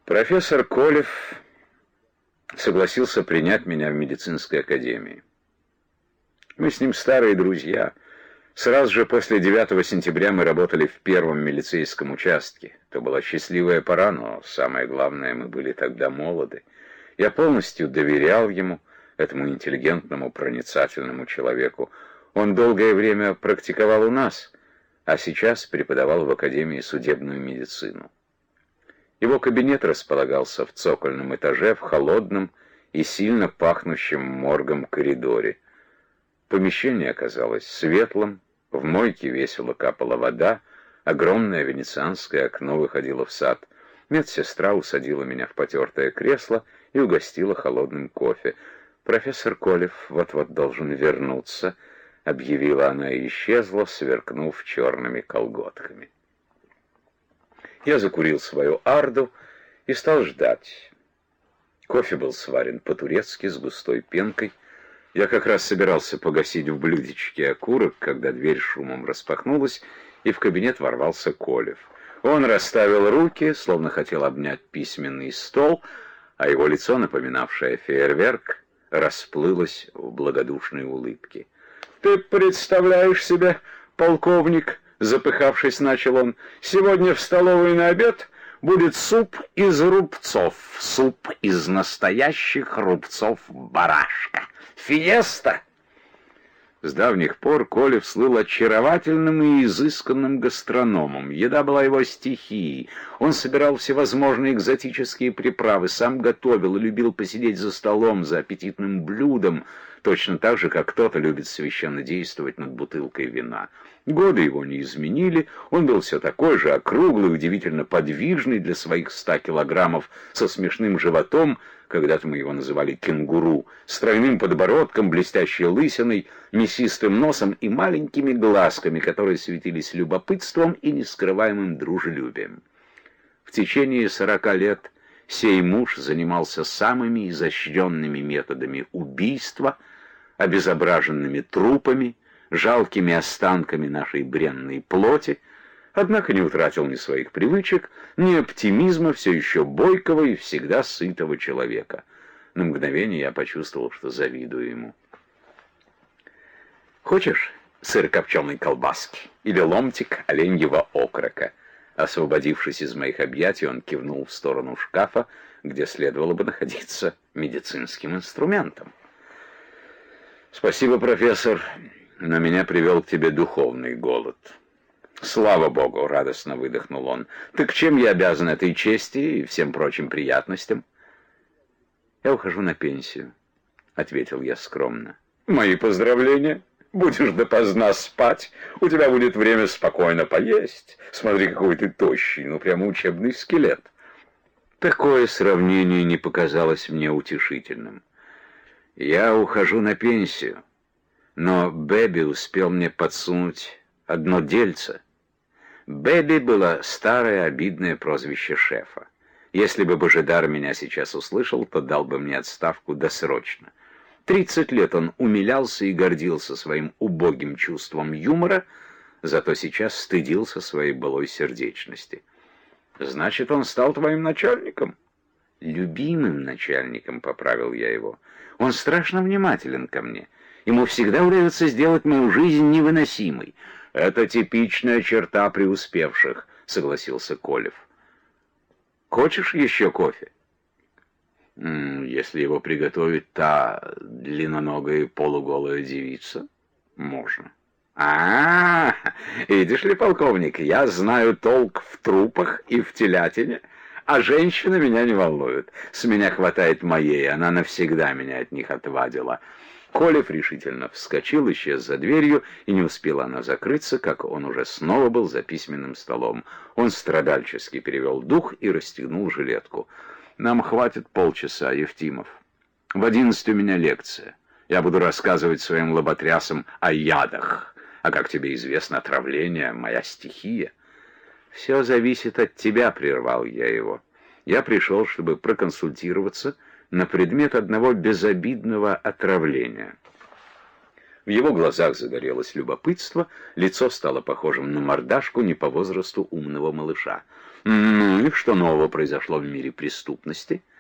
Профессор Колев согласился принять меня в медицинской академии. Мы с ним старые друзья. Сразу же после 9 сентября мы работали в первом милицейском участке. Это была счастливая пора, но самое главное, мы были тогда молоды. Я полностью доверял ему, этому интеллигентному, проницательному человеку. Он долгое время практиковал у нас, а сейчас преподавал в Академии судебную медицину. Его кабинет располагался в цокольном этаже, в холодном и сильно пахнущем моргом коридоре. Помещение оказалось светлым, в мойке весело капала вода, огромное венецианское окно выходило в сад. Медсестра усадила меня в потертое кресло и угостила холодным кофе. «Профессор Колев вот-вот должен вернуться», — объявила она и исчезла, сверкнув черными колготками. Я закурил свою арду и стал ждать. Кофе был сварен по-турецки с густой пенкой. Я как раз собирался погасить в блюдечке окурок, когда дверь шумом распахнулась, и в кабинет ворвался Колев. Он расставил руки, словно хотел обнять письменный стол, а его лицо, напоминавшее фейерверк, расплылось в благодушной улыбке. «Ты представляешь себе, полковник?» — запыхавшись, начал он. «Сегодня в столовой на обед будет суп из рубцов, суп из настоящих рубцов барашка. Фиеста!» С давних пор Колев слыл очаровательным и изысканным гастрономом. Еда была его стихией. Он собирал всевозможные экзотические приправы, сам готовил и любил посидеть за столом, за аппетитным блюдом, точно так же, как кто-то любит священно действовать над бутылкой вина. Годы его не изменили, он был все такой же, округлый, удивительно подвижный для своих 100 килограммов, со смешным животом, когда-то мы его называли кенгуру, с тройным подбородком, блестящей лысиной, мясистым носом и маленькими глазками, которые светились любопытством и нескрываемым дружелюбием. В течение 40 лет сей муж занимался самыми изощренными методами убийства, обезображенными трупами, жалкими останками нашей бренной плоти, однако не утратил ни своих привычек, ни оптимизма все еще бойкого и всегда сытого человека. На мгновение я почувствовал, что завидую ему. «Хочешь сырокопченой колбаски или ломтик оленьего окорока?» Освободившись из моих объятий, он кивнул в сторону шкафа, где следовало бы находиться медицинским инструментом. «Спасибо, профессор, но меня привел к тебе духовный голод». «Слава Богу!» — радостно выдохнул он. «Так чем я обязан этой чести и всем прочим приятностям?» «Я ухожу на пенсию», — ответил я скромно. «Мои поздравления! Будешь допоздна спать, у тебя будет время спокойно поесть. Смотри, какой ты тощий, ну прямо учебный скелет». Такое сравнение не показалось мне утешительным. «Я ухожу на пенсию, но Бэби успел мне подсунуть одно дельце». Бэби было старое обидное прозвище шефа. Если бы Божидар меня сейчас услышал, то дал бы мне отставку досрочно. 30 лет он умилялся и гордился своим убогим чувством юмора, зато сейчас стыдился своей былой сердечности. «Значит, он стал твоим начальником?» «Любимым начальником», — поправил я его. «Он страшно внимателен ко мне. Ему всегда удается сделать мою жизнь невыносимой». «Это типичная черта преуспевших», — согласился Колев. «Хочешь еще кофе?» «Если его приготовит та длинноногая полуголая девица, можно». Видишь ли, полковник, я знаю толк в трупах и в телятине, а женщины меня не волнуют. С меня хватает моей, она навсегда меня от них отвадила». Колев решительно вскочил, исчез за дверью, и не успела она закрыться, как он уже снова был за письменным столом. Он страдальчески перевел дух и расстегнул жилетку. «Нам хватит полчаса, Евтимов. В 11 у меня лекция. Я буду рассказывать своим лоботрясам о ядах. А как тебе известно, отравление — моя стихия». «Все зависит от тебя», — прервал я его. «Я пришел, чтобы проконсультироваться на предмет одного безобидного отравления». В его глазах загорелось любопытство, лицо стало похожим на мордашку не по возрасту умного малыша. Ну и что нового произошло в мире преступности?